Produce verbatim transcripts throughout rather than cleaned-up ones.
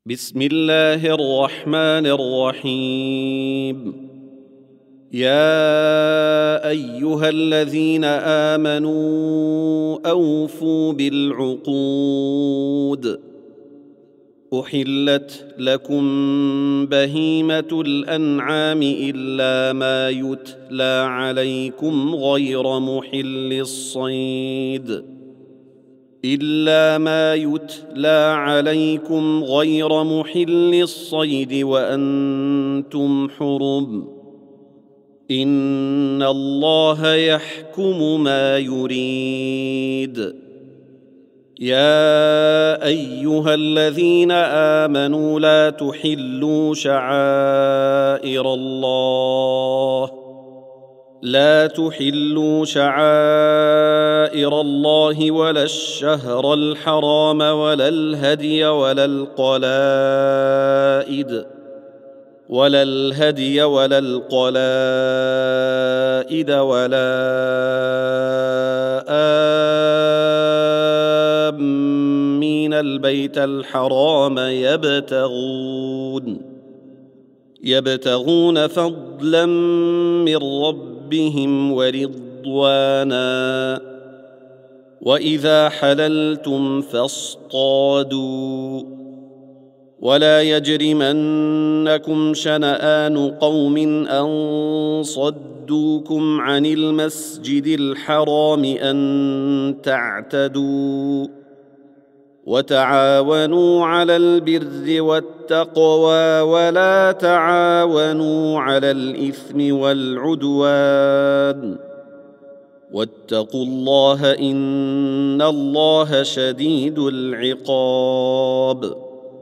بسم الله الرحمن الرحيم. يا أيها الذين آمنوا أوفوا بالعقود. أحلت لكم بهيمة الأنعام إلا ما يتلى عليكم غير محل الصيد إلا ما يتلى عليكم غير محل الصيد وأنتم حرم. إن الله يحكم ما يريد. يا أيها الذين آمنوا لا تحلوا شعائر الله لا تحلوا شعائر الله ولا الشهر الحرام ولا الهدي ولا القلائد ولا الهدي ولا القلائد ولا آمين البيت الحرام يبتغون يبتغون فضلا من ربهم ورضوانا. وإذا حللتم فاصطادوا ولا يجرمنكم شنآن قوم أن صدوكم عن المسجد الحرام أن تعتدوا وتعاونوا على البر والتقوى ولا تعاونوا على الإثم والعدوان واتقوا الله إن الله شديد العقاب.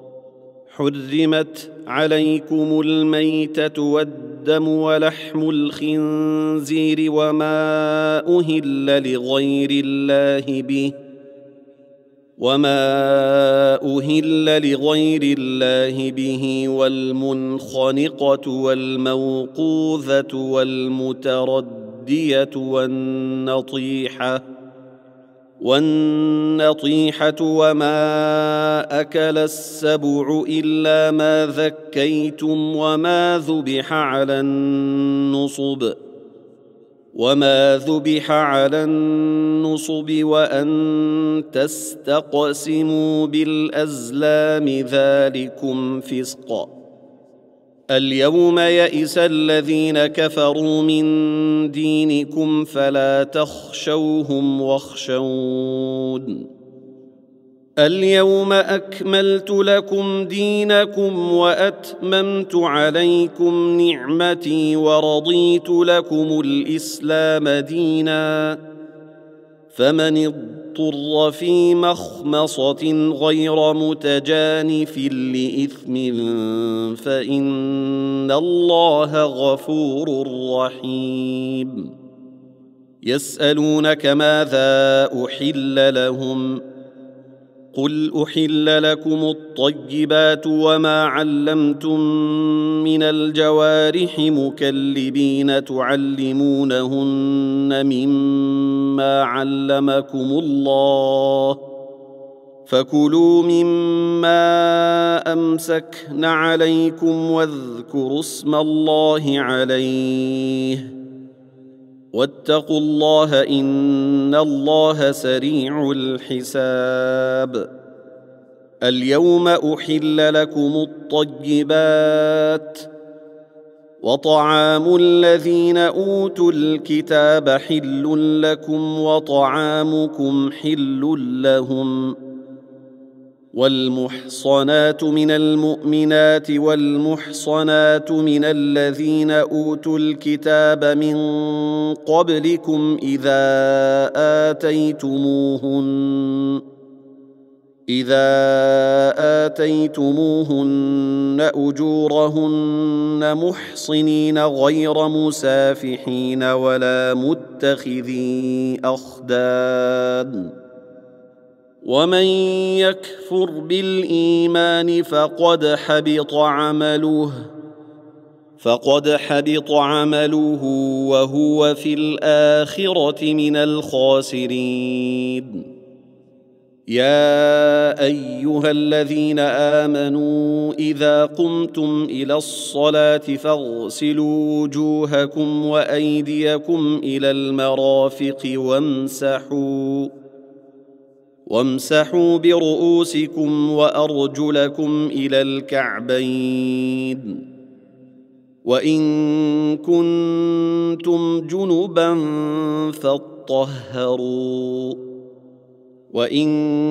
حرمت عليكم الميتة والدم ولحم الخنزير وما أهل لغير الله به وما أهل لغير الله به والمنخنقة والموقوذة والمتردية والنطيحة والنطيحة وما أكل السبع إلا ما ذكيتم وما ذبح على النصب وما ذبح على النصب وأن تستقسموا بالأزلام ذلكم فسق. اليوم يئس الذين كفروا من دينكم فلا تخشوهم واخشون. اليوم أكملت لكم دينكم وأتممت عليكم نعمتي ورضيت لكم الإسلام دينا. فمن اضطر في مخمصة غير متجانف لإثم فإن الله غفور رحيم. يسألونك ماذا أحل لهم قل أحل لكم الطيبات وما علمتم من الجوارح مكلبين تعلمونهن مما علمكم الله فكلوا مما أمسكن عليكم واذكروا اسم الله عليه واتقوا الله إن الله سريع الحساب. اليوم أحل لكم الطيبات وطعام الذين أوتوا الكتاب حل لكم وطعامكم حل لهم. والمحصنات من المؤمنات والمحصنات من الذين أوتوا الكتاب من قبلكم إذا آتيتموهن إذا آتيتموهن أجورهن محصنين غير مسافحين ولا متخذي أخدان. ومن يكفر بالإيمان فقد حبط عمله فقد حبط عمله وهو في الآخرة من الخاسرين. يا ايها الذين امنوا اذا قمتم الى الصلاه فاغسلوا وجوهكم وايديكم الى المرافق وامسحوا وامسحوا برؤوسكم وارجلكم الى الكعبين وان كنتم جنبا فاطهروا وان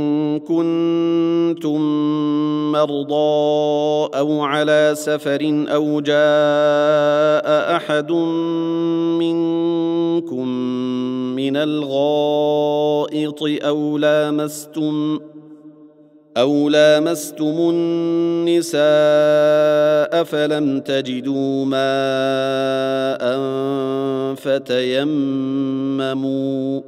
كنتم مرضى او على سفر او جاء احد منكم من الغائط او لامستم أو لامستم النساء فلم تجدوا ماء فتيمموا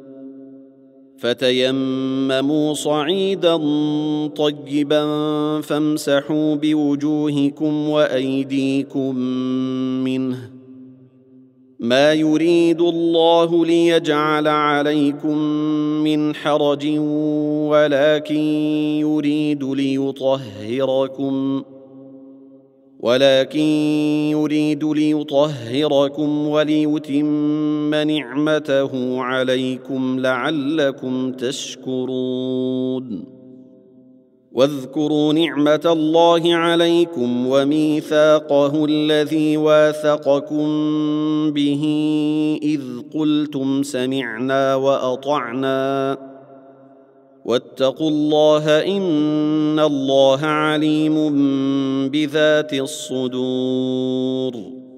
فتيمموا صعيدا طيبا فامسحوا بوجوهكم وأيديكم منه ما يريد الله ليجعل عليكم من حرج ولكن يريد ليطهركم ولكن يريد ليطهركم وليتم نعمته عليكم لعلكم تشكرون واذكروا نعمة الله عليكم وميثاقه الذي واثقكم به إذ قلتم سمعنا وأطعنا واتقوا الله إن الله عليم بذات الصدور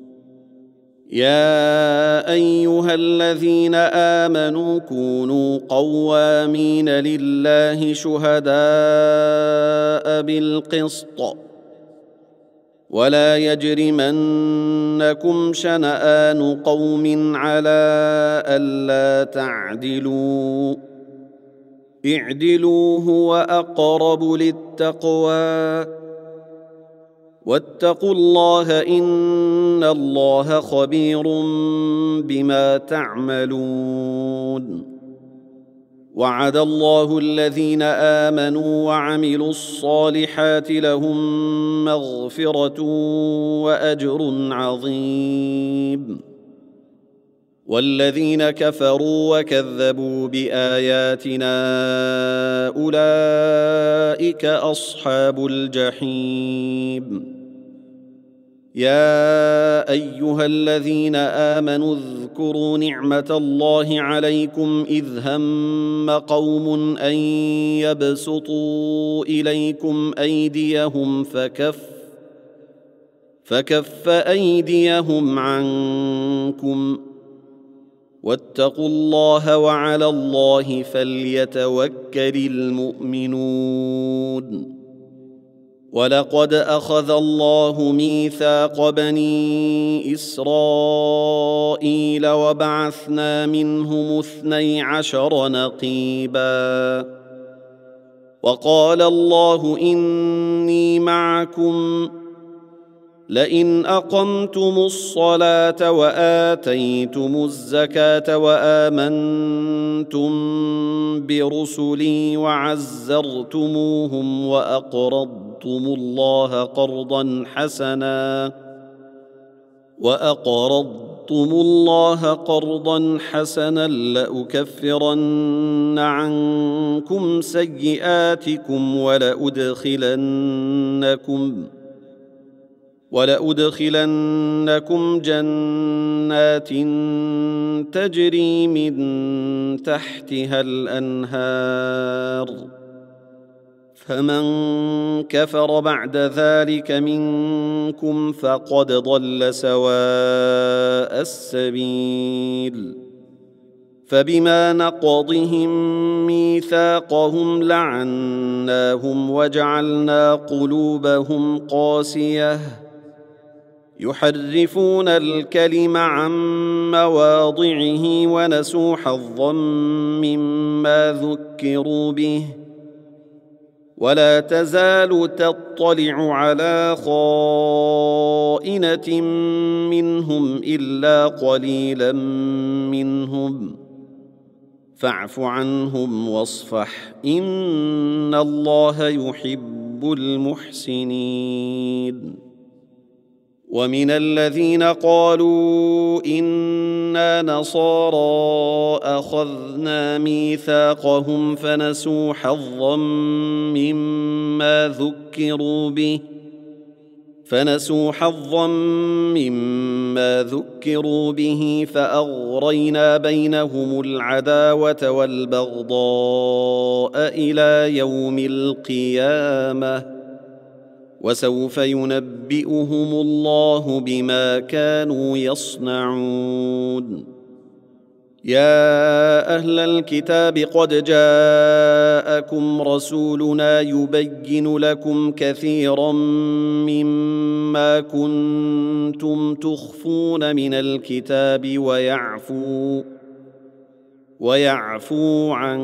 يا أيها الذين آمنوا كونوا قوامين لله شهداء بالقسط ولا يجرمنكم شنآن قوم على ألا تعدلوا اعدلوا هو أقرب للتقوى واتقوا الله إن الله خبير بما تعملون وعد الله الذين آمنوا وعملوا الصالحات لهم مغفرة وأجر عظيم والذين كفروا وكذبوا بآياتنا أولئك أصحاب الجحيم يا أيها الذين آمنوا اذكروا نعمة الله عليكم إذ هم قوم أن يبسطوا إليكم أيديهم فكف فكف أيديهم عنكم واتقوا الله وعلى الله فليتوكل المؤمنون ولقد أخذ الله ميثاق بني إسرائيل وبعثنا منهم اثني عشر نقيبا وقال الله إني معكم لئن أقمتم الصلاة وآتيتم الزكاة وآمنتم برسلي وعزرتموهم وأقرضتم الله قرضا حسنا وأقرضتم الله قرضا حسنا لأكفرن عنكم سيئاتكم ولأدخلنكم ولأدخلنكم جنات تجري من تحتها الأنهار فمن كفر بعد ذلك منكم فقد ضل سواء السبيل فبما نقضهم ميثاقهم لعناهم وجعلنا قلوبهم قاسية يحرفون الكلم عن مواضعه ونسوا حظا مما ذكروا به ولا تزال تطلع على خائنة منهم إلا قليلا منهم فاعف عنهم واصفح إن الله يحب المحسنين. ومن الذين قالوا إنا نصارى أخذنا ميثاقهم فنسوا حظا مما ذكروا به فنسوا حظا مما ذكروا به فأغرينا بينهم العداوة والبغضاء إلى يوم القيامة وسوف ينبئهم الله بما كانوا يصنعون. يا أهل الكتاب قد جاءكم رسولنا يبين لكم كثيرا مما كنتم تخفون من الكتاب ويعفو ويعفو عن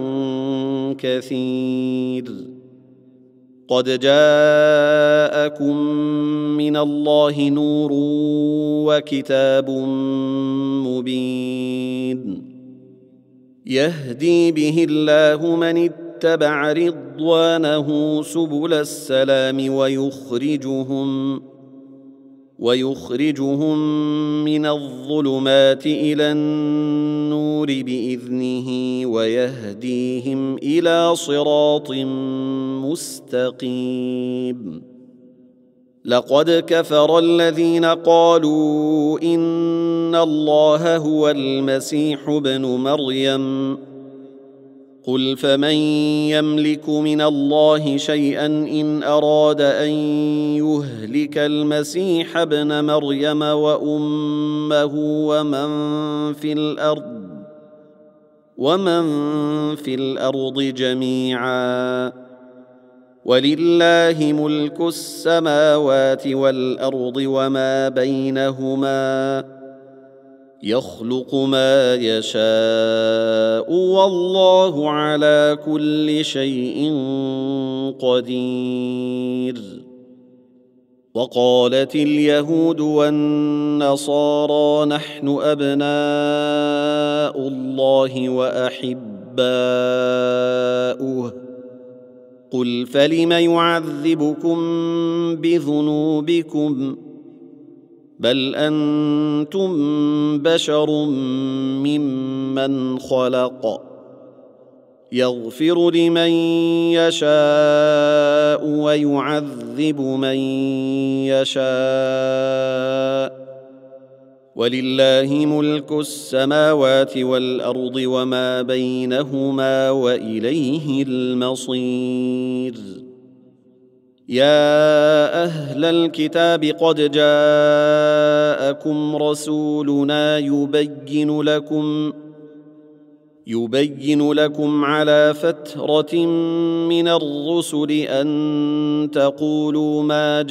كثير. قد جاءكم من الله نور وكتاب مبين يهدي به الله من اتبع رضوانه سبل السلام ويخرجهم ويخرجهم من الظلمات إلى النور بإذنه ويهديهم إلى صراط مستقيم. لقد كفر الذين قالوا إن الله هو المسيح ابن مريم قل فمن يملك من الله شيئا إن أراد أن يهلك المسيح ابن مريم وأمه ومن في الأرض ومن في الأرض جميعا ولله ملك السماوات والأرض وما بينهما يخلق ما يشاء والله على كل شيء قدير. وقالت اليهود والنصارى نحن أبناء الله وأحباؤه قل فلم يعذبكم بذنوبكم بل أنتم بشر ممن خلق يغفر لمن يشاء ويعذب من يشاء ولله ملك السماوات والأرض وما بينهما وإليه المصير. يا أهل الكتاب قد جاءكم رسولنا يبين لكم يبين لكم على فترة من الرسل أن تقولوا ما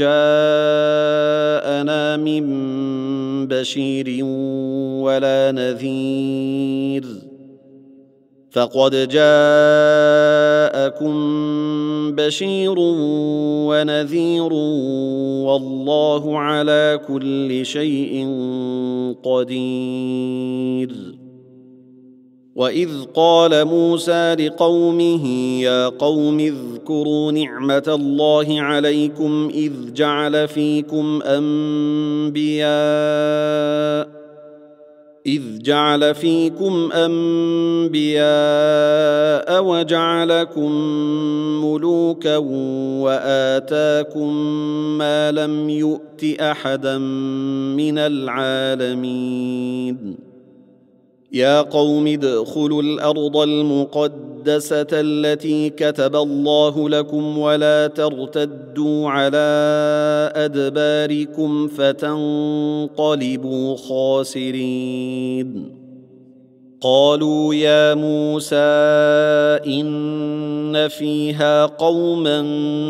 جاءنا من بشير ولا نذير فقد جاءكم بشير ونذير والله على كل شيء قدير. وإذ قال موسى لقومه يا قوم اذكروا نعمة الله عليكم إذ جعل فيكم أنبياء إذ جعل فيكم أنبياء وجعلكم ملوكا وآتاكم ما لم يؤت أحدا من العالمين. يا قوم ادخلوا الأرض المقدسة التي كتب الله لكم ولا ترتدوا على أدباركم فتنقلبوا خاسرين. قالوا يا موسى إن فيها قوما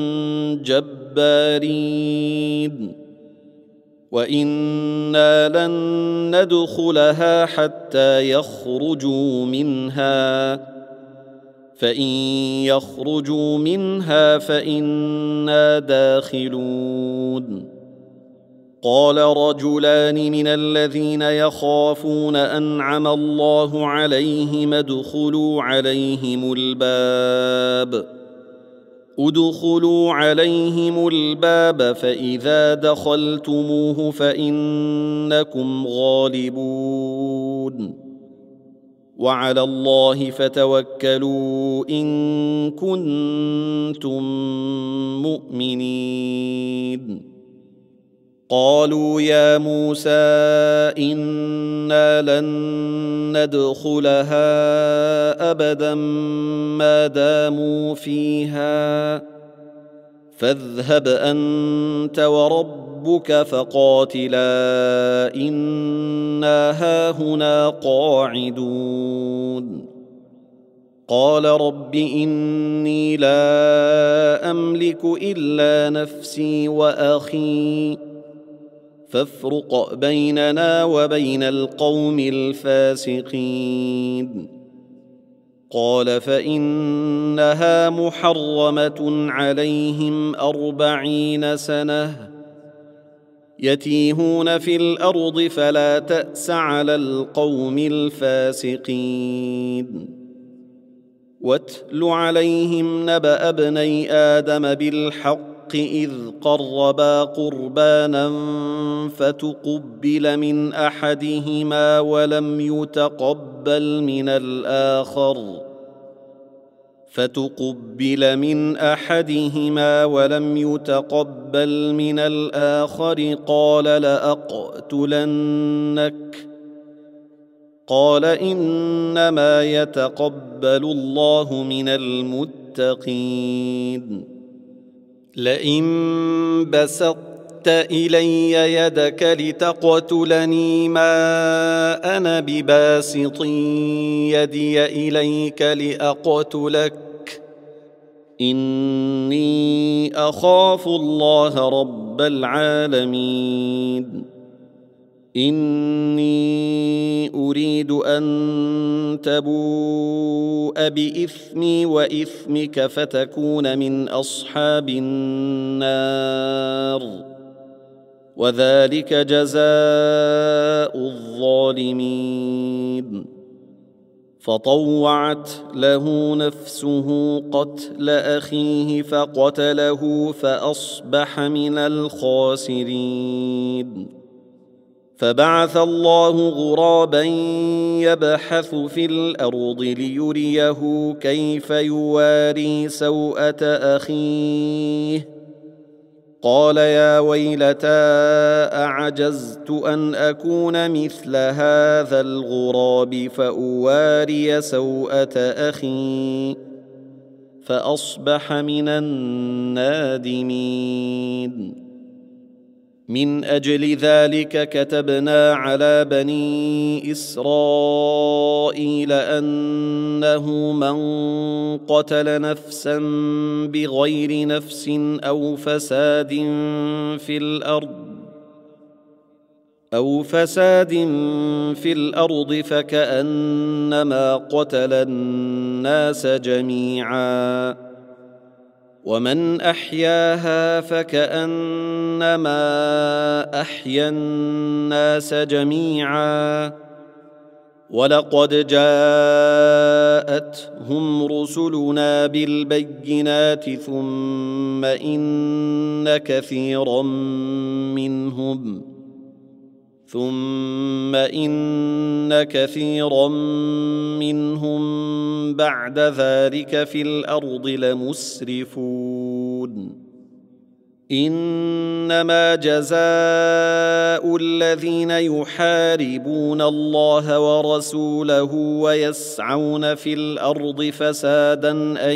جبارين وإنا لن ندخلها حتى يخرجوا منها فإن يخرجوا منها فإنا داخلون. قال رجلان من الذين يخافون أنعم الله عليهم ادخلوا عليهم الباب ادخلوا عليهم الباب فإذا دخلتموه فإنكم غالبون وعلى الله فتوكلوا إن كنتم مؤمنين. قالوا يا موسى إنا لن ندخلها أبدا ما داموا فيها فاذهب أنت وربك فقاتلا إنا هاهنا قاعدون. قال رب إني لا أملك إلا نفسي وأخي فافرق بيننا وبين القوم الفاسقين. قال فإنها محرمة عليهم أربعين سنة يتيهون في الأرض فلا تأس على القوم الفاسقين. واتل عليهم نبأ ابني آدم بالحق إذ قربا قربانا فتقبل من أحدهما ولم يتقبل من الآخر فتقبل من أحدهما ولم يتقبل من الآخر قال لأقتلنك قال إنما يتقبل الله من المتقين. لئن بسطت إلي يدك لتقتلني ما أنا بباسط يدي إليك لأقتلك إني أخاف الله رب العالمين. إني أريد أن تبوء بإثمي وإثمك فتكون من أصحاب النار وذلك جزاء الظالمين. فطوعت له نفسه قتل أخيه فقتله فأصبح من الخاسرين. فبعث الله غرابا يبحث في الأرض ليريه كيف يواري سوءة أخيه قال يا ويلتى أعجزت أن أكون مثل هذا الغراب فأواري سوءة أخي فأصبح من النادمين. من أجل ذلك كتبنا على بني إسرائيل أنه من قتل نفسا بغير نفس أو فساد في الأرض أو فساد في الأرض فكأنما قتل الناس جميعا ومن أحياها فكأنما أحيا الناس جميعا ولقد جاءتهم رسلنا بالبينات ثم إن كثيرا منهم ثم إن كثيرا منهم بعد ذلك في الأرض لمسرفون. إنما جزاء الذين يحاربون الله ورسوله ويسعون في الأرض فسادا أن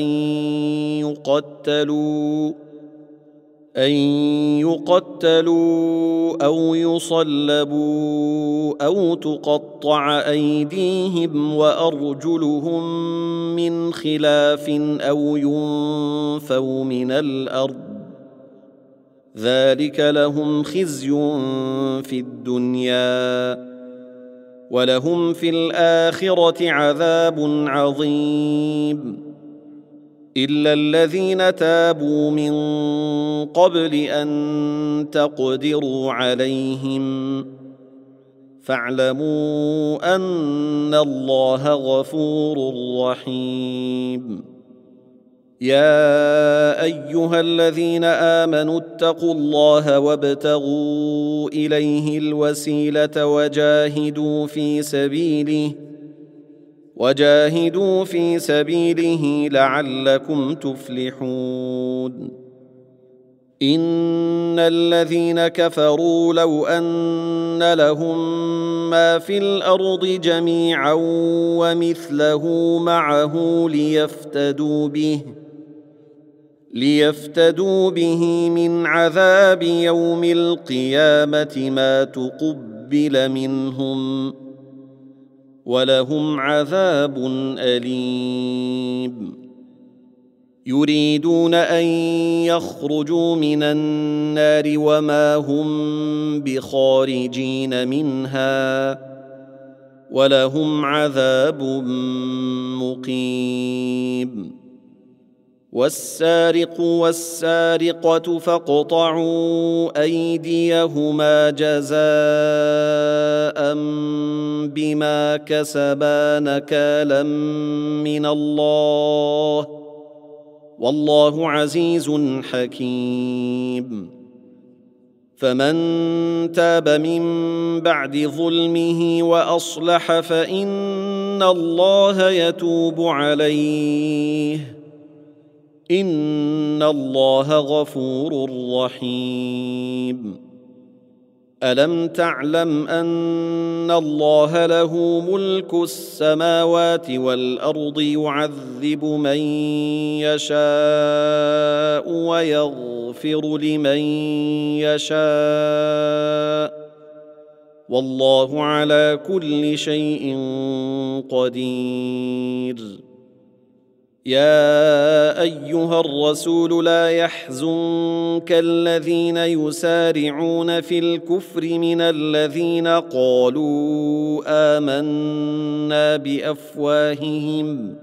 يقتلوا أن يقتلوا أو يصلبوا أو تقطع أيديهم وأرجلهم من خلاف أو ينفوا من الأرض ذلك لهم خزي في الدنيا ولهم في الآخرة عذاب عظيم. إلا الذين تابوا من قبل أن تقدروا عليهم فاعلموا أن الله غفور رحيم. يا أيها الذين آمنوا اتقوا الله وابتغوا إليه الوسيلة وجاهدوا في سبيله وجاهدوا في سبيله لعلكم تفلحون. إن الذين كفروا لو أن لهم ما في الأرض جميعا ومثله معه ليفتدوا به ليفتدوا به من عذاب يوم القيامة ما تقبل منهم ولهم عذاب أليم. يريدون أن يخرجوا من النار وما هم بخارجين منها ولهم عذاب مقيم. والسارق والسارقة فاقطعوا أيديهما جزاء بما كسبا نكالا من الله والله عزيز حكيم. فمن تاب من بعد ظلمه وأصلح فإن الله يتوب عليه إن الله غفور رحيم. ألم تعلم أن الله له ملك السماوات والأرض يعذب من يشاء ويغفر لمن يشاء والله على كل شيء قدير. يا أيها الرسول لا يحزنك الذين يسارعون في الكفر من الذين قالوا آمنا بأفواههم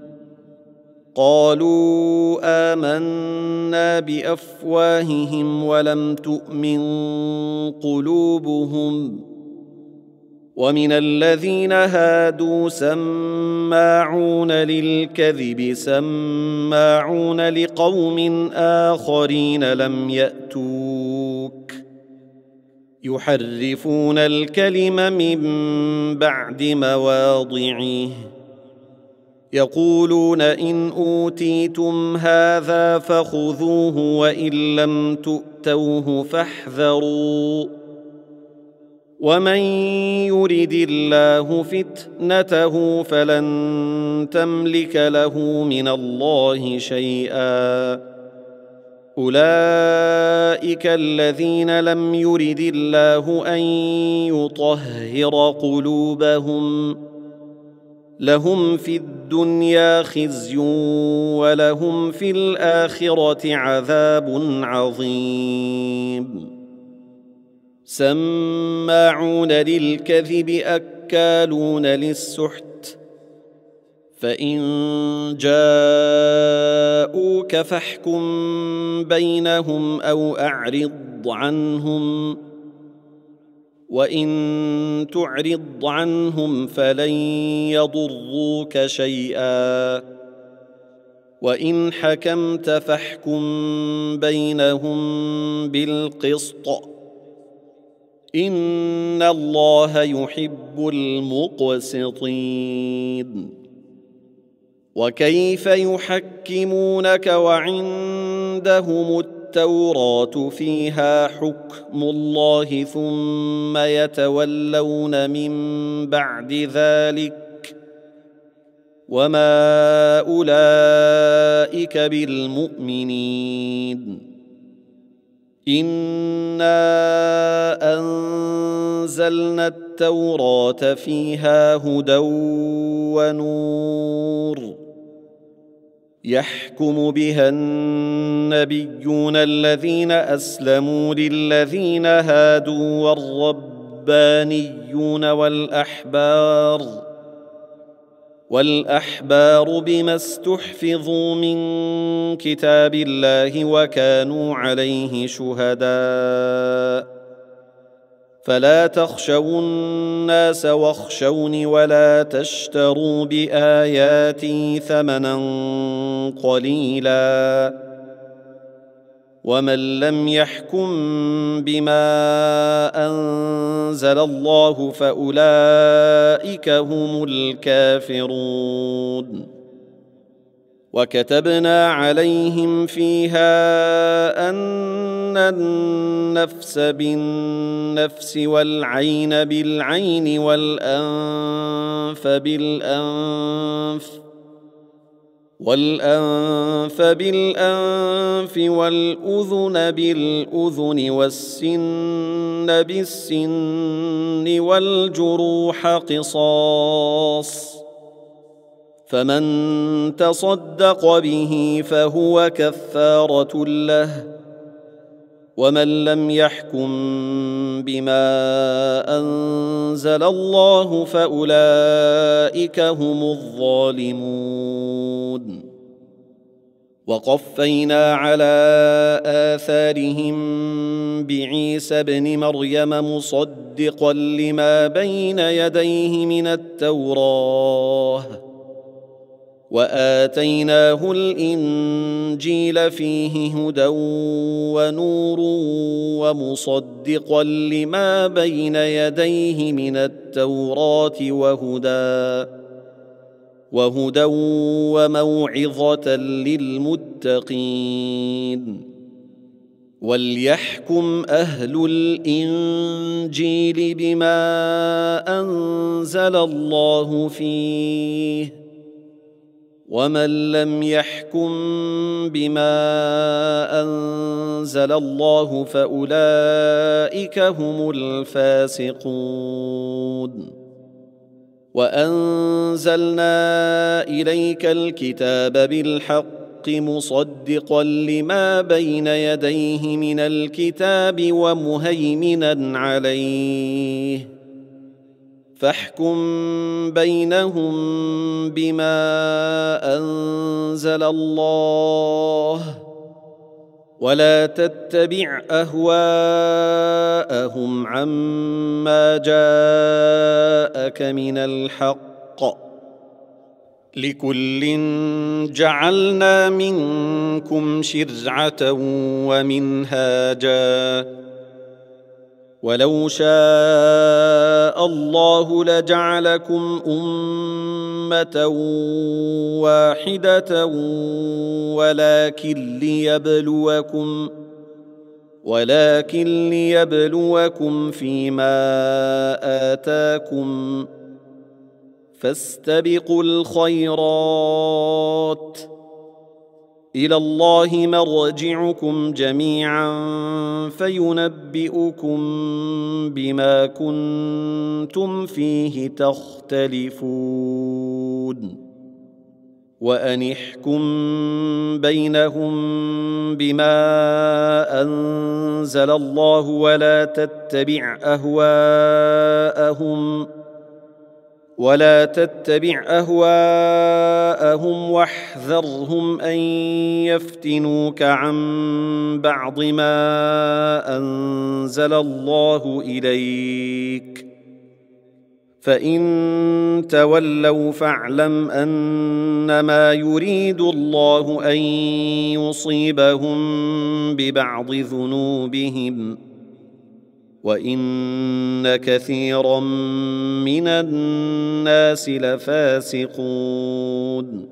قالوا آمنا بأفواههم ولم تؤمن قلوبهم ومن الذين هادوا سماعون للكذب سماعون لقوم آخرين لم يأتوك يحرفون الكلم من بعد مواضعه يقولون إن أوتيتم هذا فخذوه وإن لم تؤتوه فاحذروا ومن يرد الله فتنته فلن تملك له من الله شيئا أولئك الذين لم يرد الله أن يطهر قلوبهم لهم في الدنيا خزي ولهم في الآخرة عذاب عظيم. سماعون للكذب أكالون للسحت فإن جاءوك فاحكم بينهم أو أعرض عنهم وإن تعرض عنهم فلن يضروك شيئا وإن حكمت فاحكم بينهم بالقسط إن الله يحب المقسطين. وكيف يحكمونك وعندهم التوراة فيها حكم الله ثم يتولون من بعد ذلك وما أولئك بالمؤمنين. إنا أنزلنا التوراة فيها هدى ونور يحكم بها النبيون الذين أسلموا للذين هادوا والربانيون والأحبار والأحبار بما استحفظوا من كتاب الله وكانوا عليه شهداء فلا تخشوا الناس واخشوني ولا تشتروا بآياتي ثمنا قليلا ومن لم يحكم بما أنزل الله فأولئك هم الكافرون وكتبنا عليهم فيها أن النفس بالنفس والعين بالعين والأنف بالأنف والأنف بالأنف والأذن بالأذن والسن بالسن والجروح قصاص فمن تصدق به فهو كفارة له ومن لم يحكم بما أنزل الله فأولئك هم الظالمون وقفينا على آثارهم بعيسى ابن مريم مصدقا لما بين يديه من التوراة وآتيناه الإنجيل فيه هدى ونور ومصدقا لما بين يديه من التوراة وهدى وهدى وموعظة للمتقين وليحكم أهل الإنجيل بما أنزل الله فيه ومن لم يحكم بما أنزل الله فأولئك هم الفاسقون وأنزلنا إليك الكتاب بالحق مصدقا لما بين يديه من الكتاب ومهيمنا عليه فاحكم بينهم بما أنزل الله ولا تتبع أهواءهم عما جاءك من الحق لكل جعلنا منكم شرعة ومنهاجا ولو شاء الله لجعلكم أمة واحدة ولكن ليبلوكم ولكن ليبلوكم فيما آتاكم فاستبقوا الخيرات إلى الله مرجعكم جميعا فينبئكم بما كنتم فيه تختلفون وأن احكم بينهم بما أنزل الله ولا تتبع أهواءهم ولا تتبع أهواءهم واحذرهم أن يفتنوك عن بعض ما أنزل الله إليك فإن تولوا فاعلم أنما يريد الله أن يصيبهم ببعض ذنوبهم وإن كثيرا من الناس لفاسقون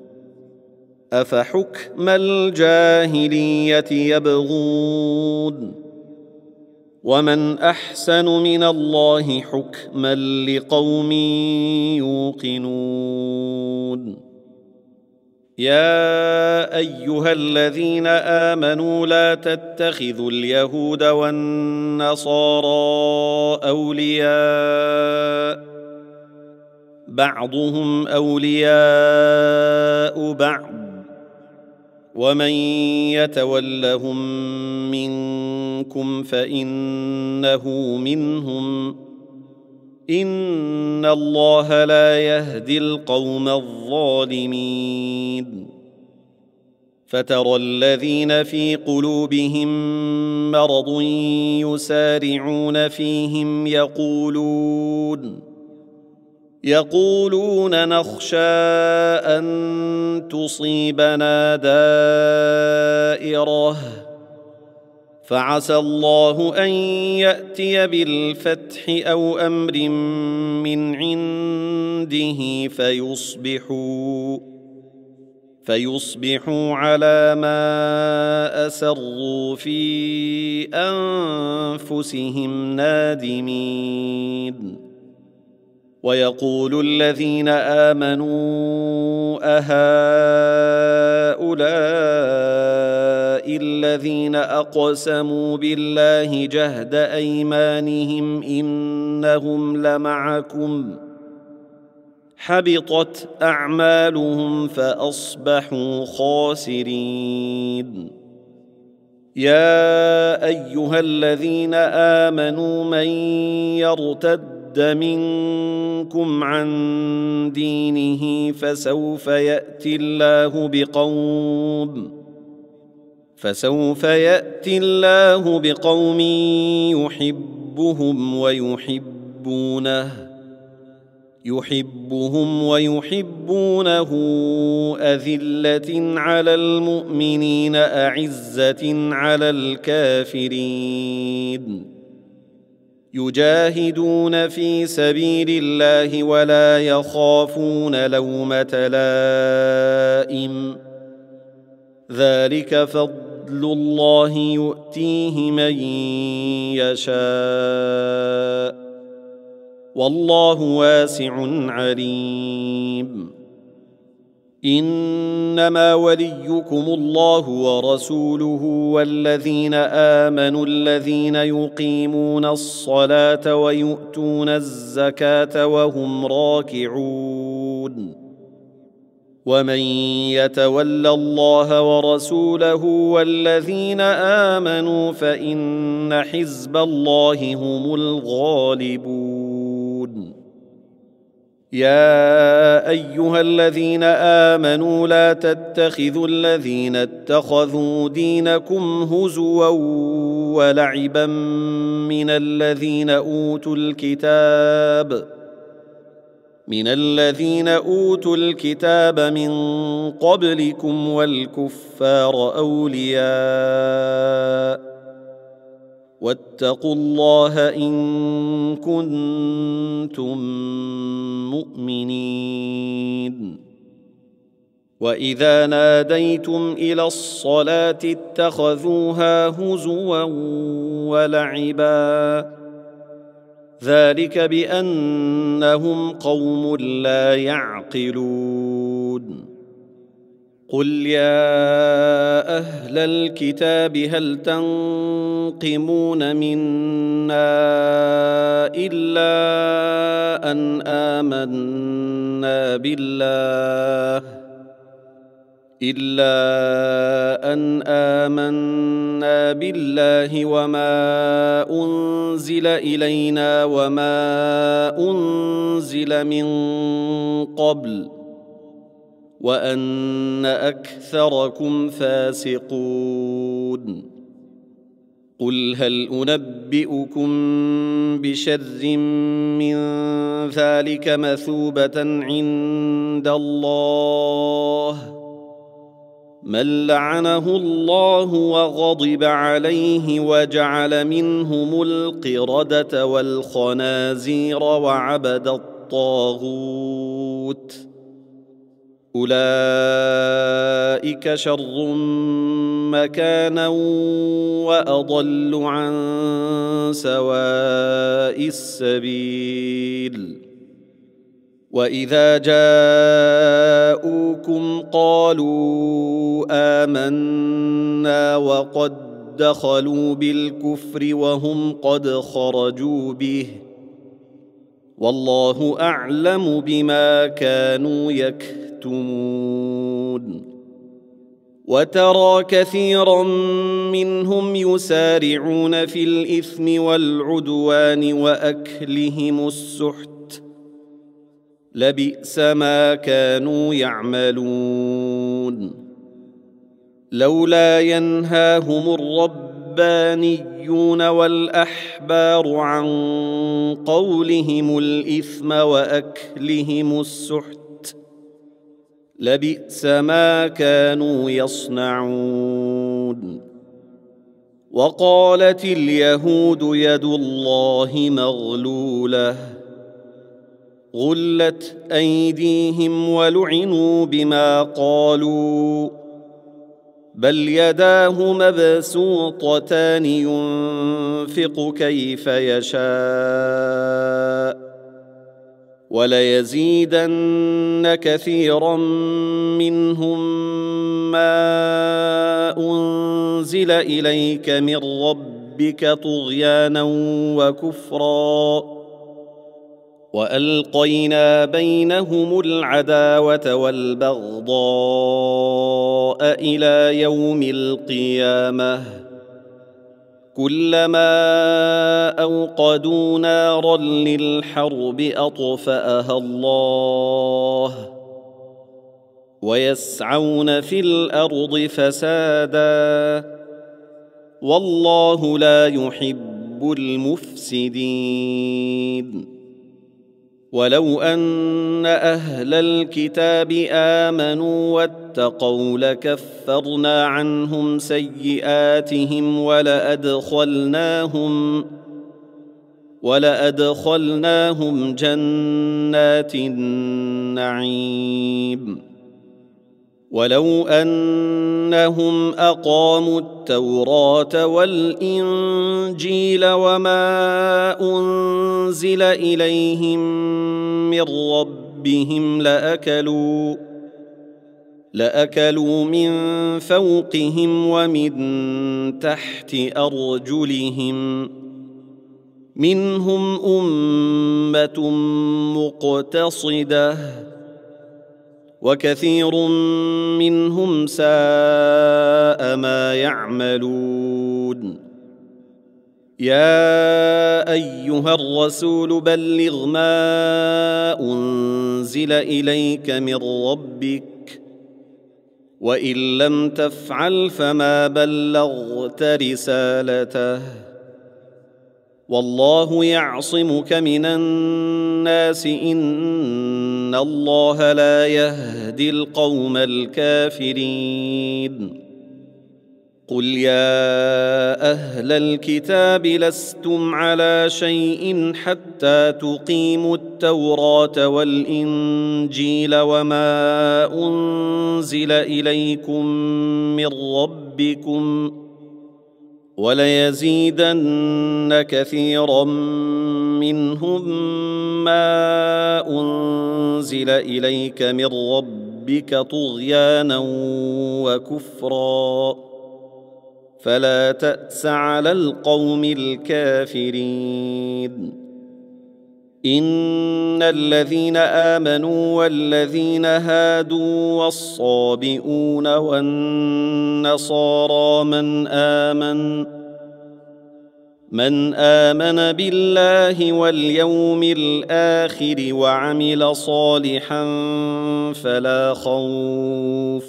أفحكم الجاهلية يبغون ومن أحسن من الله حكما لقوم يوقنون يا أيها الذين آمنوا لا تتخذوا اليهود والنصارى أولياء بعضهم أولياء بعض ومن يتولهم منكم فإنه منهم إن الله لا يهدي القوم الظالمين. فترى الذين في قلوبهم مرض يسارعون فيهم يقولون يقولون نخشى أن تصيبنا دائرة فعسى الله أن يأتي بالفتح أو أمر من عنده فيصبحوا فيصبحوا على ما أسروا في أنفسهم نادمين. ويقول الذين آمنوا أهؤلاء الذين أقسموا بالله جهد أيمانهم إنهم لمعكم حبطت أعمالهم فأصبحوا خاسرين. يا أيها الذين آمنوا من يرتد منكم عن دينه فسوف يأتي الله بقوم فسوف يأتي الله بقوم يحبهم ويحبونه يحبهم ويحبونه أذلة على المؤمنين أعزة على الكافرين يجاهدون في سبيل الله ولا يخافون لومة لائم ذلك فضل الله يؤتيه من يشاء والله واسع عليم. إنما وليكم الله ورسوله والذين آمنوا الذين يقيمون الصلاة ويؤتون الزكاة وهم راكعون. ومن يتول الله ورسوله والذين آمنوا فإن حزب الله هم الغالبون. يا أيها الذين آمنوا لا تتخذوا الذين اتخذوا دينكم هزوا ولعبا من الذين أوتوا الكتاب من الذين أوتوا الكتاب من قبلكم والكفار أولياء واتقوا الله إن كنتم مؤمنين. وإذا ناديتم إلى الصلاة اتخذوها هزوا ولعبا ذلك بأنهم قوم لا يعقلون. قل يا أهل الكتاب هل تنقمون منا إلا أن آمنا بالله إلا أن آمنا بالله وما أنزل إلينا وما أنزل من قبل وأن أكثركم فاسقون. قل هل أنبئكم بشر من ذلك مثوبة عند الله من لعنه الله وغضب عليه وجعل منهم القردة والخنازير وعبد الطاغوت أولئك شر مكانا وأضل عن سواء السبيل. وإذا جاءوكم قالوا آمنا وقد دخلوا بالكفر وهم قد خرجوا به والله أعلم بما كانوا يكتمون. وترى كثيرا منهم يسارعون في الإثم والعدوان وأكلهم السحت لبئس ما كانوا يعملون لولا ينهاهم الربانيون والأحبار عن قولهم الإثم وأكلهم السحت لبئس ما كانوا يصنعون وقالت اليهود يد الله مغلولة غلت أيديهم ولعنوا بما قالوا بل يداه مبسوطتان ينفق كيف يشاء وليزيدن كثيرا منهم ما أنزل إليك من ربك طغيانا وكفرا وألقينا بينهم العداوة والبغضاء إلى يوم القيامة كلما أوقدوا نارا للحرب أطفأها الله ويسعون في الأرض فسادا والله لا يحب المفسدين ولو أن أهل الكتاب آمنوا واتقوا لكفرنا عنهم سيئاتهم ولأدخلناهم ولأدخلناهم جنات النعيم ولو أنهم أقاموا التوراة والإنجيل وما أنزل إليهم من ربهم لأكلوا لأكلوا من فوقهم ومن تحت أرجلهم منهم أمة مقتصدة وكثير منهم ساء ما يعملون يا أيها الرسول بلغ ما أنزل إليك من ربك وإن لم تفعل فما بلغت رسالته والله يعصمك من الناس إن الله لا يهدي القوم الكافرين قل يا أهل الكتاب لستم على شيء حتى تقيموا التوراة والإنجيل وما أنزل إليكم من ربكم وليزيدن كثيرا منهم ما أنزل إليك من ربك طغيانا وكفرا فلا تأس على القوم الكافرين إن الذين آمنوا والذين هادوا والصابئون والنصارى من آمن من آمن بالله واليوم الآخر وعمل صالحا فلا خوف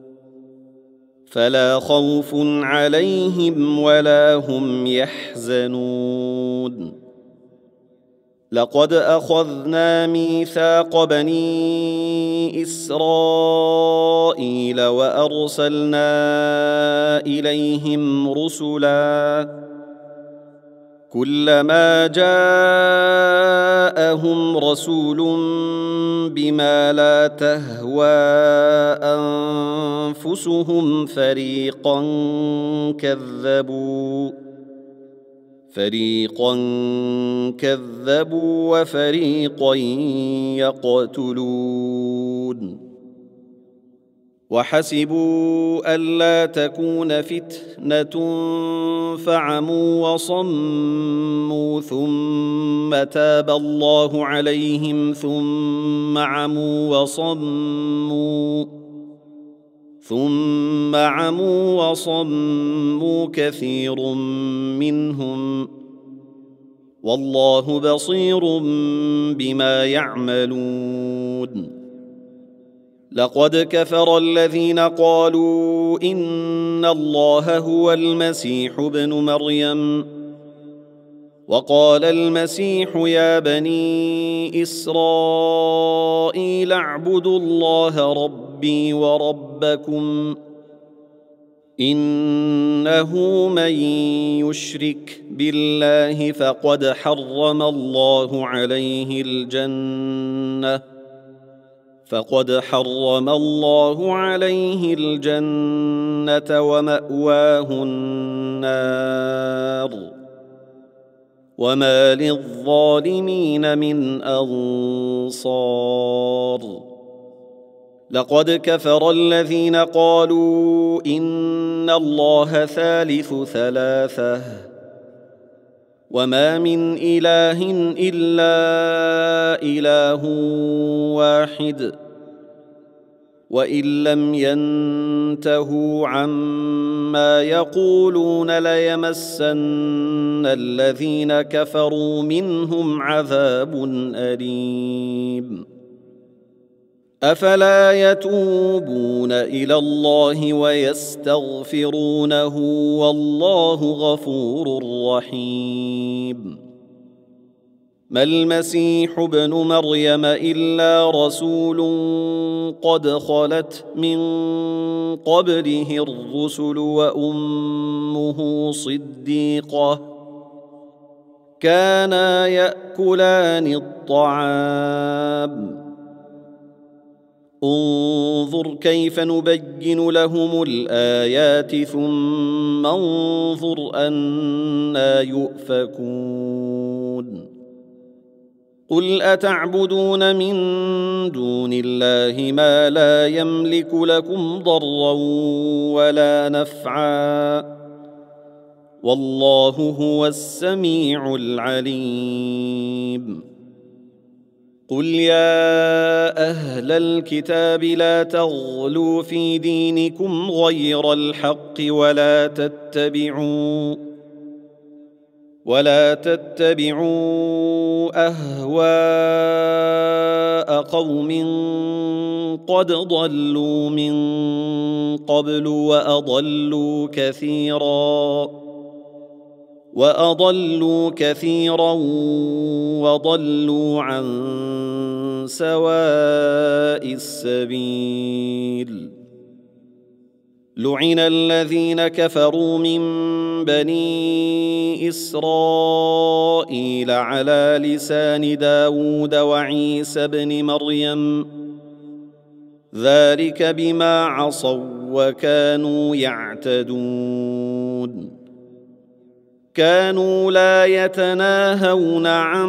فلا خوف عليهم ولا هم يحزنون لقد أخذنا ميثاق بني إسرائيل وأرسلنا إليهم رسلا كلما جاءهم رسول بما لا تهوى أنفسهم فريقا كذبوا فريقا كذبوا وفريقا يقتلون وحسبوا ألا تكون فتنة فعموا وصموا ثم تاب الله عليهم ثم عموا وصموا ثم عموا وصموا كثير منهم والله بصير بما يعملون. لقد كفر الذين قالوا إن الله هو المسيح ابن مريم، وقال المسيح يا بني إسرائيل اعبدوا الله ربي وربكم إنه من يشرك بالله فقد حرم الله عليه الجنة فقد حرم الله عليه الجنة ومأواه النار وما للظالمين من أنصار. لقد كفر الذين قالوا إن الله ثالث ثلاثة وما من إله إلا إله واحد وإن لم ينتهوا عما يقولون ليمسن الذين كفروا منهم عذاب أليم. أفلا يتوبون إلى الله ويستغفرونه والله غفور رحيم. ما المسيح ابن مريم إلا رسول قد خلت من قبله الرسل وأمه صديقة كانا يأكلان الطعام انظر كيف نبين لهم الآيات ثم انظر أنى يؤفكون. قل أتعبدون من دون الله ما لا يملك لكم ضرا ولا نفعا والله هو السميع العليم. قل يا أهل الكتاب لا تغلوا في دينكم غير الحق ولا تتبعوا ولا تتبعوا أهواء قوم قد ضلوا من قبل وأضلوا كثيرا وأضلوا كثيرا وضلوا عن سواء السبيل. لعن الذين كفروا من بني إسرائيل على لسان داود وعيسى بن مريم ذلك بما عصوا وكانوا يعتدون. كانوا لا يتناهون عن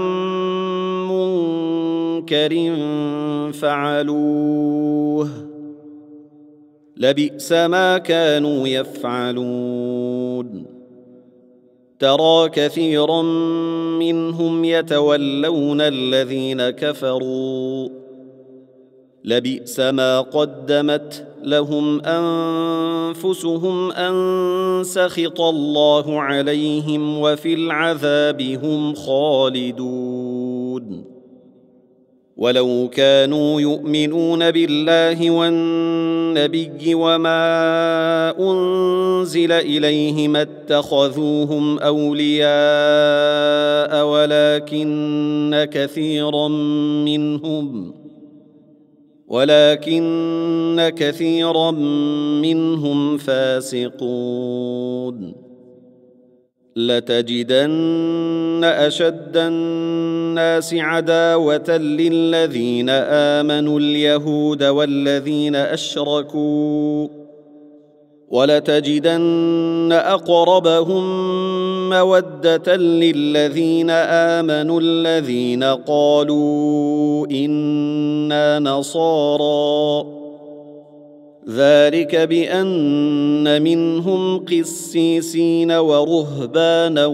منكر فعلوه لبئس ما كانوا يفعلون. ترى كثيرا منهم يتولون الذين كفروا لبئس ما قدمت لهم أنفسهم أن سخط الله عليهم وفي العذاب هم خالدون. ولو كانوا يؤمنون بالله والنبي وما أنزل إليه ما اتخذوهم أولياء ولكن كثيرا منهم ولكن كثيرا منهم فاسقون. لتجدن أشد الناس عداوة للذين آمنوا اليهود والذين أشركوا ولتجدن أقربهم مودة للذين آمنوا الذين قالوا إنا نصارى ذلك بأن منهم قسيسين ورهبانا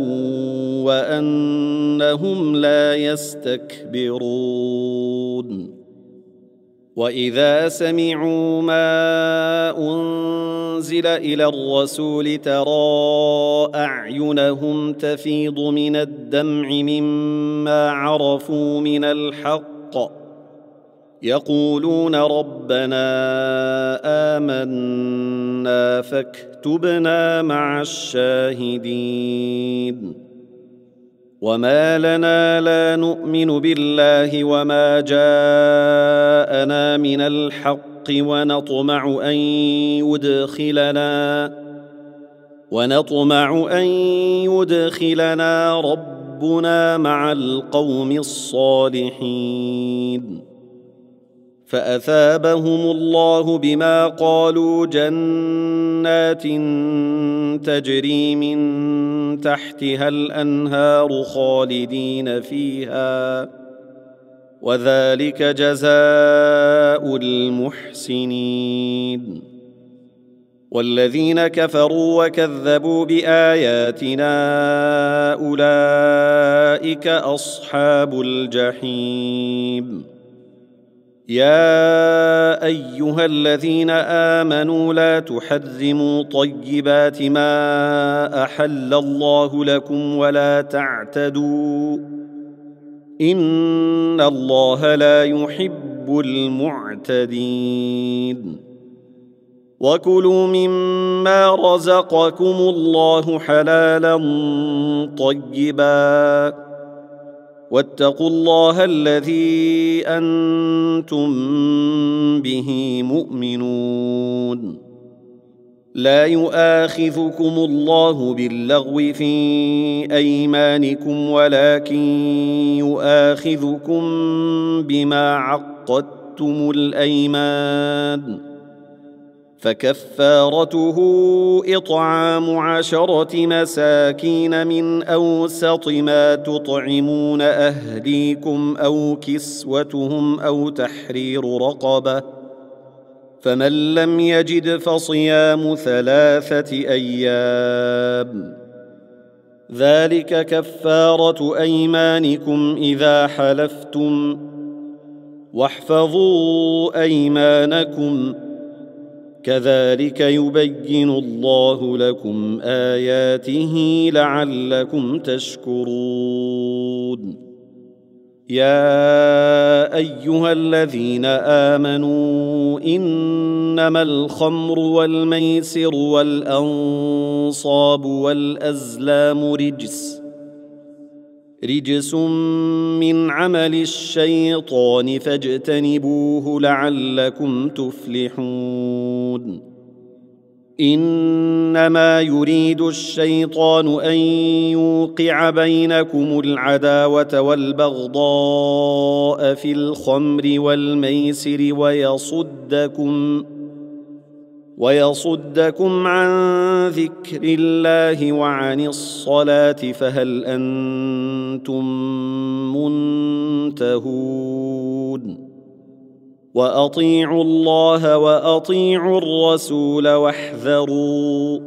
وأنهم لا يستكبرون. وإذا سمعوا ما أنزل إلى الرسول ترى أعينهم تفيض من الدمع مما عرفوا من الحق يقولون ربنا آمنا فاكتبنا مع الشاهدين وما لنا لا نؤمن بالله وما جاءنا من الحق ونطمع أن يدخلنا ونطمع أن يدخلنا ربنا مع القوم الصالحين فأثابهم الله بما قالوا جنات تجري من تحتها الأنهار خالدين فيها وذلك جزاء المحسنين والذين كفروا وكذبوا بآياتنا أولئك أصحاب الجحيم يا أيها الذين آمنوا لا تحرموا طيبات ما أحل الله لكم ولا تعتدوا إن الله لا يحب المعتدين وكلوا مما رزقكم الله حلالا طيبا واتقوا الله الذي أنتم به مؤمنون لا يؤاخذكم الله باللغو في أيمانكم ولكن يؤاخذكم بما عقدتم الأيمان فكفارته إطعام عشرة مساكين من أوسط ما تطعمون أهليكم أو كسوتهم أو تحرير رقبة فمن لم يجد فصيام ثلاثة أيام ذلك كفارة أيمانكم إذا حلفتم واحفظوا أيمانكم كذلك يبين الله لكم آياته لعلكم تشكرون يا أيها الذين آمنوا إنما الخمر والميسر والأنصاب والأزلام رجس رجس من عمل الشيطان فاجتنبوه لعلكم تفلحون إنما يريد الشيطان أن يوقع بينكم العداوة والبغضاء في الخمر والميسر ويصدكم ويصدكم عن ذكر الله وعن الصلاة فهل أنتم منتهون وأطيعوا الله وأطيعوا الرسول واحذروا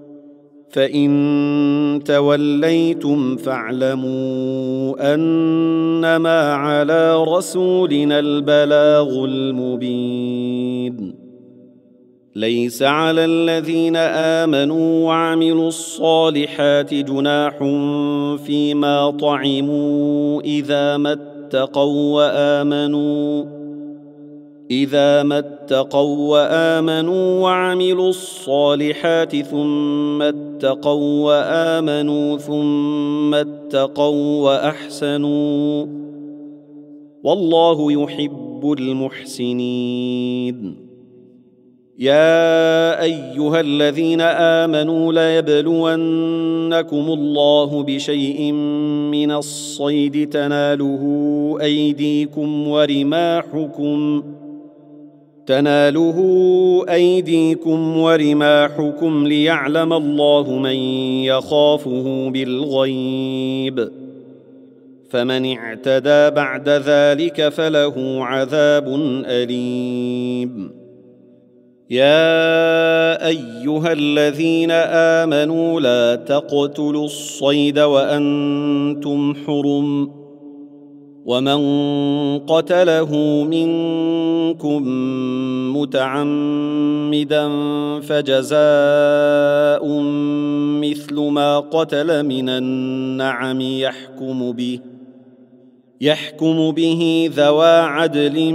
فإن توليتم فاعلموا أنما على رسولنا البلاغ المبين ليس على الذين آمنوا وعملوا الصالحات جناح فيما طعموا إذا ما اتقوا وآمنوا إذا ما اتقوا وآمنوا وعملوا الصالحات ثم اتقوا وآمنوا ثم اتقوا وأحسنوا والله يحب المحسنين يا أيها الذين آمنوا ليبلونكم الله بشيء من الصيد تناله أيديكم ورماحكم تناله أيديكم ورماحكم ليعلم الله من يخافه بالغيب فمن اعتدى بعد ذلك فله عذاب أليم يا أيها الذين آمنوا لا تقتلوا الصيد وأنتم حرم ومن قتله منكم متعمدا فجزاء مثل ما قتل من النعم يحكم به يحكم به ذوى عدل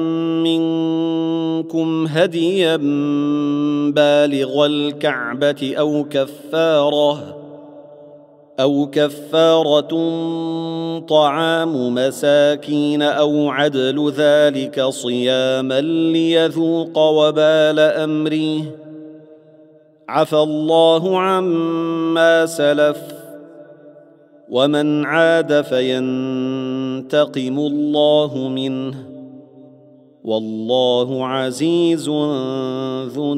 منكم هديا بالغ الكعبة أو كفارة أو كفارة طعام مساكين أو عدل ذلك صياما ليذوق وبال أمره عفى الله عما سلف ومن عاد فينتقم الله منه والله عزيز ذو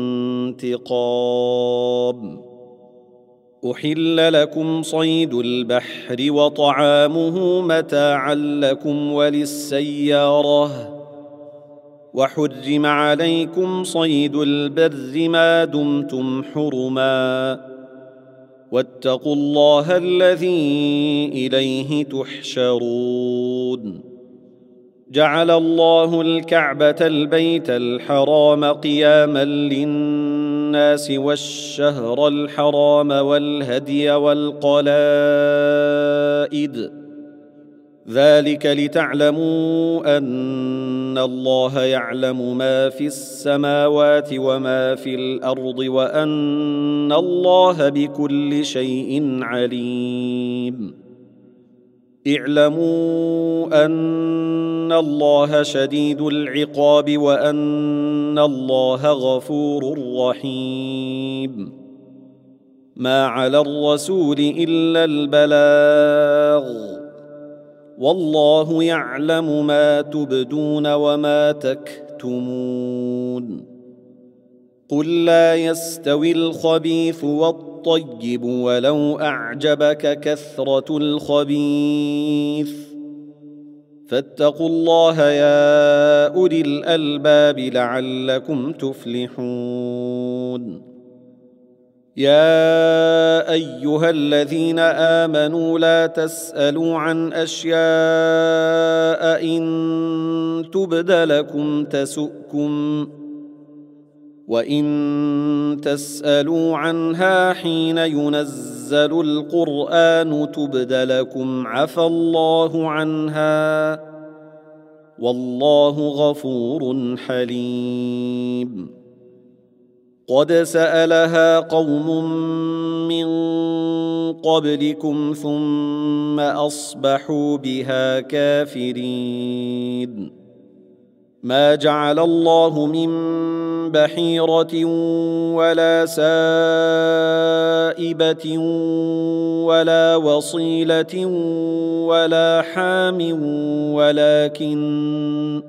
انتقام. أحل لكم صيد البحر وطعامه متاعا لكم وللسيارة وحرم عليكم صيد البر ما دمتم حرما واتقوا الله الذي إليه تحشرون. جعل الله الكعبة البيت الحرام قياما للناس والشهر الحرام والهدي والقلائد ذلك لتعلموا أن الله يعلم ما في السماوات وما في الأرض وأن الله بكل شيء عليم. اعلموا أن الله شديد العقاب وأن الله غفور رحيم. ما على الرسول إلا البلاغ والله يعلم ما تبدون وما تكتمون. قل لا يستوي الخبيث والطيب ولو أعجبك كثرة الخبيث فاتقوا الله يا أولي الألباب لعلكم تفلحون. يا أيها الذين آمنوا لا تسألوا عن أشياء إن تبد لكم تسؤكم وإن تسألوا عنها حين ينزل القرآن تبد لكم عفى الله عنها والله غفور حليم. قد سألها قوم من قبلكم ثم أصبحوا بها كافرين. ما جعل الله من بحيرة ولا سائبة ولا وصيلة ولا حام ولكن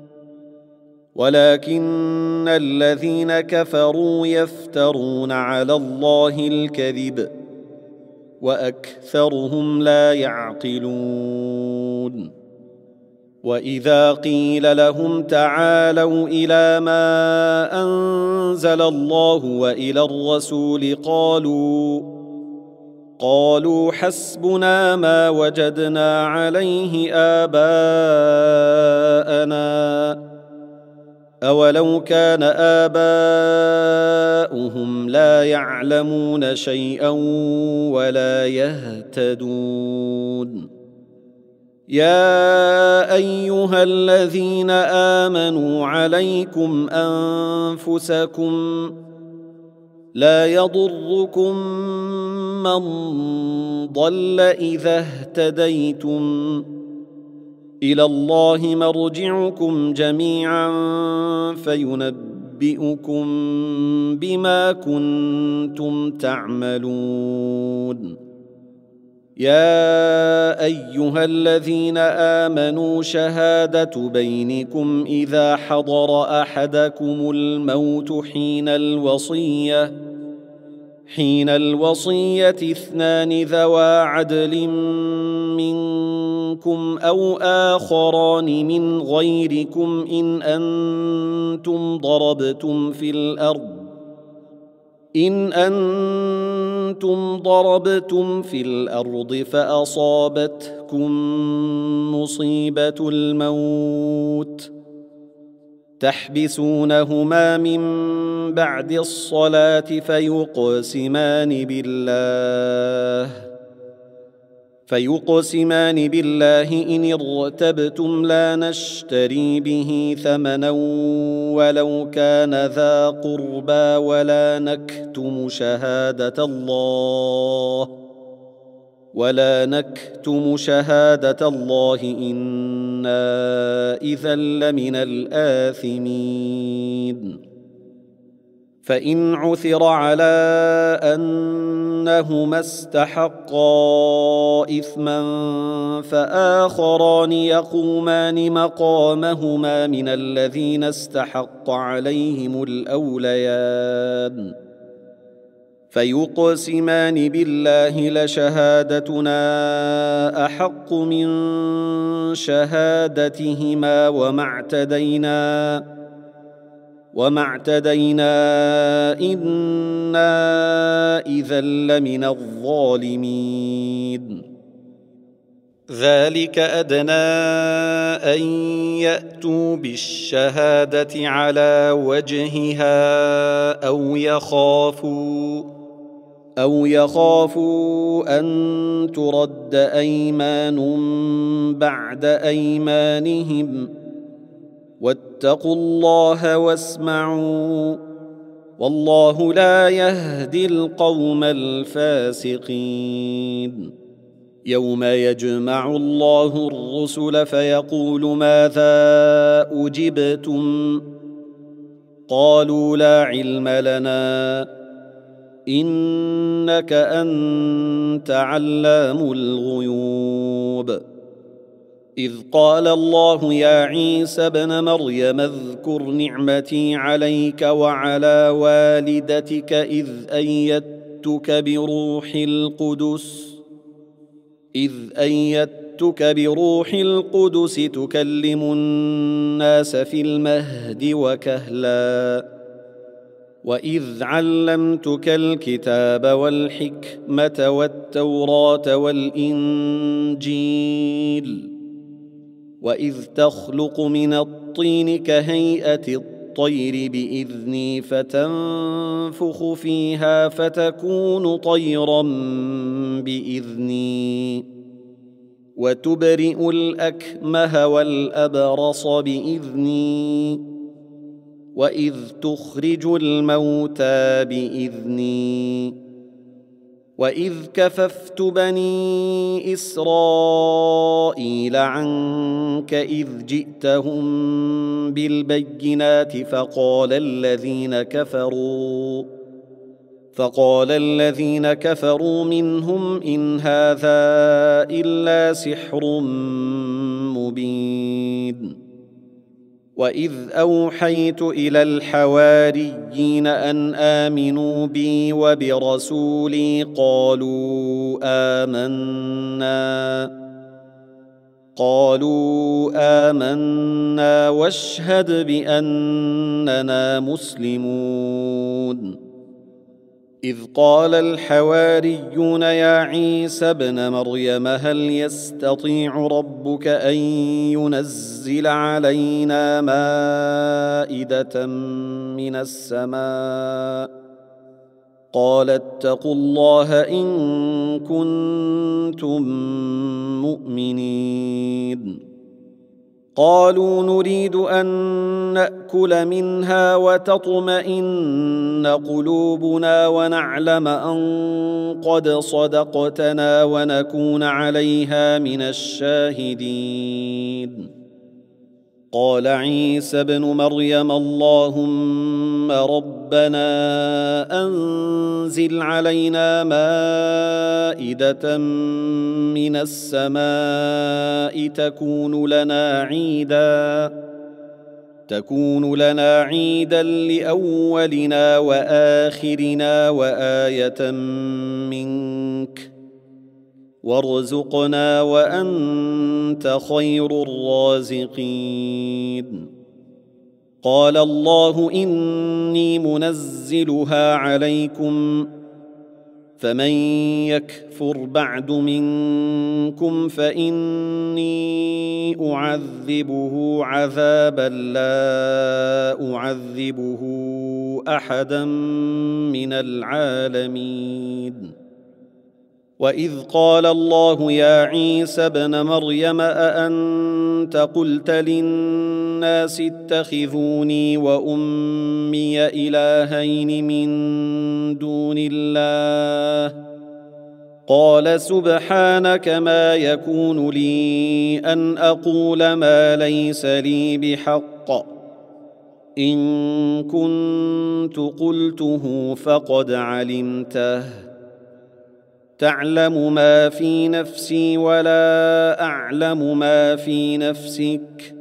ولكن الذين كفروا يفترون على الله الكذب وأكثرهم لا يعقلون. وإذا قيل لهم تعالوا إلى ما أنزل الله وإلى الرسول قالوا قالوا حسبنا ما وجدنا عليه آباءنا أولو كان آباؤهم لا يعلمون شيئا ولا يهتدون. يا أيها الذين آمنوا عليكم أنفسكم لا يضركم من ضل إذا اهتديتم إلى الله مرجعكم جميعا فينبئكم بما كنتم تعملون. يا أيها الذين آمنوا شهادة بينكم إذا حضر أحدكم الموت حين الوصية حين الوصية اثنان ذوى عدل منكم أو آخران من غيركم إن أنتم ضربتم في الأرض إن أنتم ضربتم في الأرض فأصابتكم أصابتكم مصيبة الموت تحبسونهما من بعد الصلاة فيقسمان بالله فيقسمان بالله إن ارتبتم لا نشتري به ثمنا ولو كان ذا قربى ولا نكتم شهادة الله ولا نكتم شهادة الله إنا إذا لمن الآثمين فإن عثر على أنهما استحقا إثما فآخران يقومان مقامهما من الذين استحق عليهم الأوليان فيقسمان بالله لشهادتنا أحق من شهادتهما وما اعتدينا وما اعتدينا إنا إذا لمن الظالمين ذلك أدنى أن يأتوا بالشهادة على وجهها أو يخافوا أو يخافوا أن ترد أيمان بعد أيمانهم واتقوا الله واسمعوا والله لا يهدي القوم الفاسقين يوم يجمع الله الرسل فيقول ماذا أجبتم قالوا لا علم لنا إنك أنت علام الغيوب إذ قال الله يا عيسى ابن مريم اذكر نعمتي عليك وعلى والدتك إذ أيدتك بروح القدس إذ أيدتك بروح القدس تكلم الناس في المهد وكهلا وإذ علمتك الكتاب والحكمة والتوراة والإنجيل وإذ تخلق من الطين كهيئة الطير بإذني فتنفخ فيها فتكون طيرا بإذني وتبرئ الأكمه والأبرص بإذني وإذ تخرج الموتى بإذني وإذ كففت بني إسرائيل عنك إذ جئتهم بالبينات فقال الذين كفروا فقال الذين كفروا منهم إن هذا إلا سحر مبين وإذ أوحيت إلى الحواريين أن آمنوا بي وبرسولي قالوا آمنا قالوا آمنا واشهد بأننا مسلمون إذ قال الحواريون يا عيسى ابن مريم هل يستطيع ربك أن ينزل علينا مائدة من السماء قال اتقوا الله إن كنتم مؤمنين قالوا نريد أن نأكل منها وتطمئن قلوبنا ونعلم أن قد صدقتنا ونكون عليها من الشاهدين قال عيسى ابن مريم اللهم ربنا أنزل علينا مائدة من السماء تكون لنا عيدا تكون لنا عيدا لأولنا وآخرنا وآية منك وارزقنا وأنت خير الرازقين قال الله إني منزلها عليكم فمن يكفر بعد منكم فإني أعذبه عذابا لا أعذبه أحدا من العالمين. وإذ قال الله يا عيسى ابن مريم أأنت قلت للناس اتخذوني وأمي إلهين من دون الله قال سبحانك ما يكون لي أن أقول ما ليس لي بحق إن كنت قلته فقد علمته تعلم ما في نفسي ولا أعلم ما في نفسك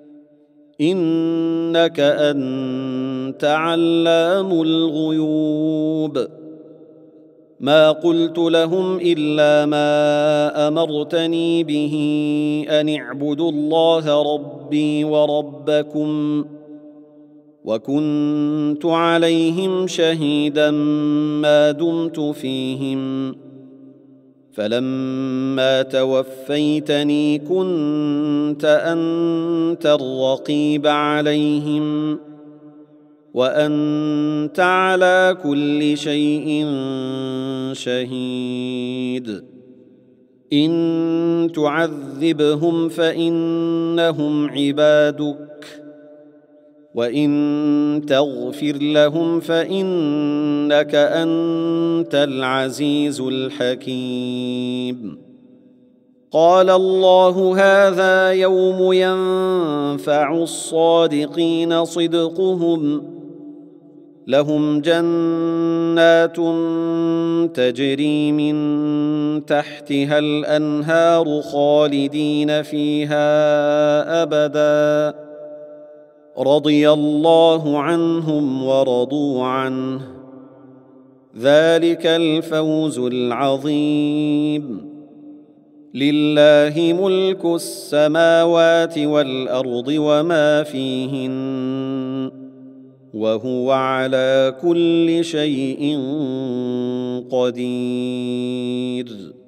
إنك أنت علام الغيوب. ما قلت لهم إلا ما أمرتني به أن اعبدوا الله ربي وربكم وكنت عليهم شهيدا ما دمت فيهم فلما توفيتني كنت أنت الرقيب عليهم وأنت على كل شيء شهيد. إن تعذبهم فإنهم عبادك وإن تغفر لهم فإنك أنت العزيز الحكيم. قال الله هذا يوم ينفع الصادقين صدقهم لهم جنات تجري من تحتها الأنهار خالدين فيها أبداً رضي الله عنهم ورضوا عنه ذلك الفوز العظيم. لله ملك السماوات والأرض وما فيهن وهو على كل شيء قدير.